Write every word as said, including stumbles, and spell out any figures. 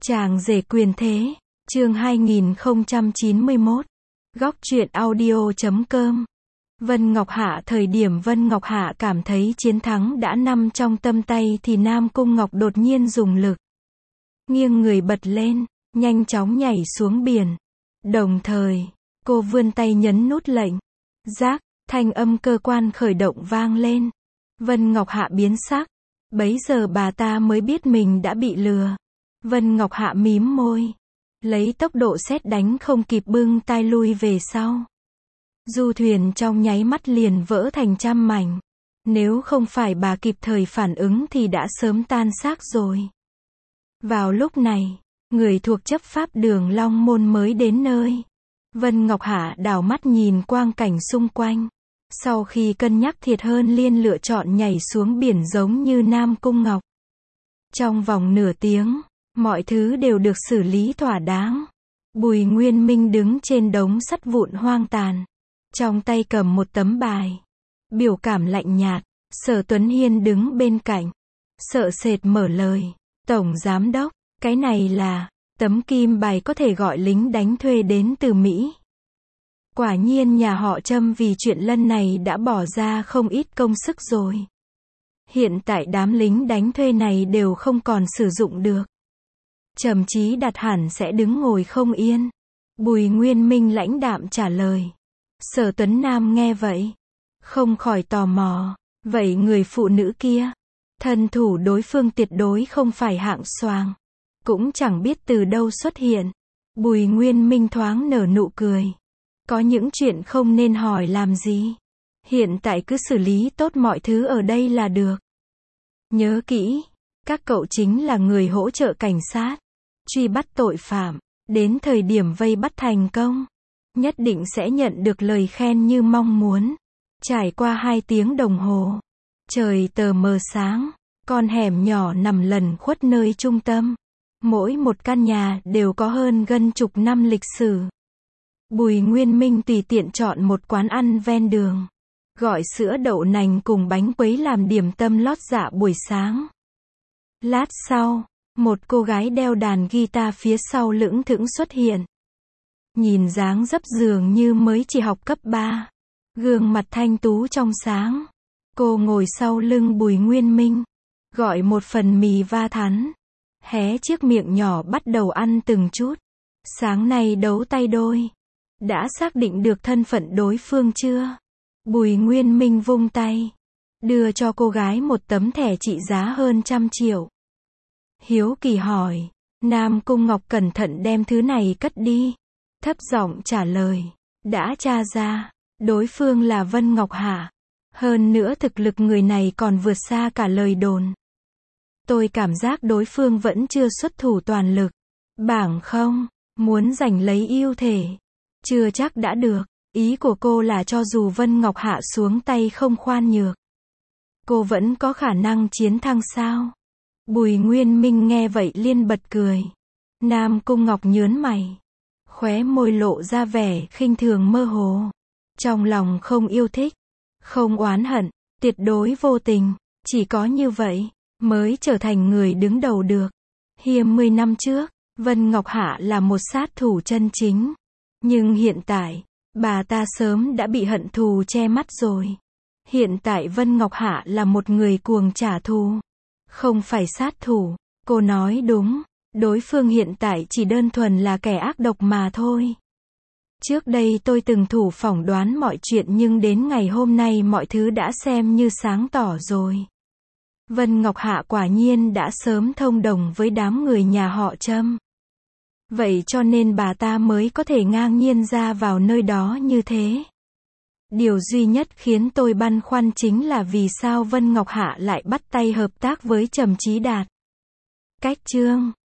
Chàng rể quyền thế, chương hai nghìn không trăm chín mươi mốt, góc truyện audio chấm com. Vân Ngọc Hạ Thời điểm Vân Ngọc Hạ cảm thấy chiến thắng đã nằm trong tầm tay thì Nam Cung Ngọc đột nhiên dùng lực. Nghiêng người bật lên, nhanh chóng nhảy xuống biển. Đồng thời, cô vươn tay nhấn nút lệnh. Rác, thanh âm cơ quan khởi động vang lên. Vân Ngọc Hạ biến sắc. Bấy giờ bà ta mới biết mình đã bị lừa. Vân Ngọc Hạ mím môi. Lấy tốc độ sét đánh không kịp bưng tai lui về sau. Du thuyền trong nháy mắt liền vỡ thành trăm mảnh. Nếu không phải bà kịp thời phản ứng thì đã sớm tan xác rồi. Vào lúc này, người thuộc chấp pháp Đường Long Môn mới đến nơi. Vân Ngọc Hạ đảo mắt nhìn quang cảnh xung quanh. Sau khi cân nhắc thiệt hơn liên lựa chọn nhảy xuống biển giống như Nam Cung Ngọc. Trong vòng nửa tiếng, mọi thứ đều được xử lý thỏa đáng. Bùi Nguyên Minh đứng trên đống sắt vụn hoang tàn. Trong tay cầm một tấm bài. Biểu cảm lạnh nhạt. Sở Tuấn Hiên đứng bên cạnh. Sợ sệt mở lời. Tổng Giám Đốc, cái này là tấm kim bài có thể gọi lính đánh thuê đến từ Mỹ. Quả nhiên nhà họ Trâm vì chuyện lần này đã bỏ ra không ít công sức rồi. Hiện tại đám lính đánh thuê này đều không còn sử dụng được. Trầm Chí Đạt hẳn sẽ đứng ngồi không yên. Bùi Nguyên Minh lãnh đạm trả lời. Sở Tuấn Nam nghe vậy, không khỏi tò mò. Vậy người phụ nữ kia, thân thủ đối phương tuyệt đối không phải hạng xoàng. Cũng chẳng biết từ đâu xuất hiện. Bùi Nguyên Minh thoáng nở nụ cười. Có những chuyện không nên hỏi làm gì. Hiện tại cứ xử lý tốt mọi thứ ở đây là được. Nhớ kỹ, các cậu chính là người hỗ trợ cảnh sát. Truy bắt tội phạm. Đến thời điểm vây bắt thành công, nhất định sẽ nhận được lời khen như mong muốn. Trải qua hai tiếng đồng hồ, trời tờ mờ sáng, con hẻm nhỏ nằm lẩn khuất nơi trung tâm. Mỗi một căn nhà đều có hơn gần chục năm lịch sử. Bùi Nguyên Minh tùy tiện chọn một quán ăn ven đường. Gọi sữa đậu nành cùng bánh quấy làm điểm tâm lót dạ buổi sáng. Lát sau, một cô gái đeo đàn guitar phía sau lững thững xuất hiện. Nhìn dáng dấp dường như mới chỉ học cấp ba. Gương mặt thanh tú trong sáng. Cô ngồi sau lưng Bùi Nguyên Minh. Gọi một phần mì va thắn. Hé chiếc miệng nhỏ bắt đầu ăn từng chút. Sáng nay đấu tay đôi. Đã xác định được thân phận đối phương chưa? Bùi Nguyên Minh vung tay. Đưa cho cô gái một tấm thẻ trị giá hơn trăm triệu. Hiếu kỳ hỏi. Nam Cung Ngọc cẩn thận đem thứ này cất đi. Thấp giọng trả lời. Đã tra ra. Đối phương là Vân Ngọc Hạ. Hơn nữa thực lực người này còn vượt xa cả lời đồn. Tôi cảm giác đối phương vẫn chưa xuất thủ toàn lực. Bảng không, muốn giành lấy ưu thể. Chưa chắc đã được. Ý của cô là cho dù Vân Ngọc Hạ xuống tay không khoan nhược, cô vẫn có khả năng chiến thắng sao? Bùi Nguyên Minh nghe vậy liên bật cười. Nam Cung Ngọc nhớn mày. Khóe môi lộ ra vẻ khinh thường mơ hồ. Trong lòng không yêu thích, không oán hận, tuyệt đối vô tình. Chỉ có như vậy, mới trở thành người đứng đầu được. Hiếm mười năm trước, Vân Ngọc Hạ là một sát thủ chân chính. Nhưng hiện tại, bà ta sớm đã bị hận thù che mắt rồi. Hiện tại Vân Ngọc Hạ là một người cuồng trả thù. Không phải sát thủ. Cô nói đúng. Đối phương hiện tại chỉ đơn thuần là kẻ ác độc mà thôi. Trước đây tôi từng thủ phỏng đoán mọi chuyện nhưng đến ngày hôm nay mọi thứ đã xem như sáng tỏ rồi. Vân Ngọc Hạ quả nhiên đã sớm thông đồng với đám người nhà họ Trâm. Vậy cho nên bà ta mới có thể ngang nhiên ra vào nơi đó như thế. Điều duy nhất khiến tôi băn khoăn chính là vì sao Vân Ngọc Hạ lại bắt tay hợp tác với Trầm Chí Đạt. Cách chương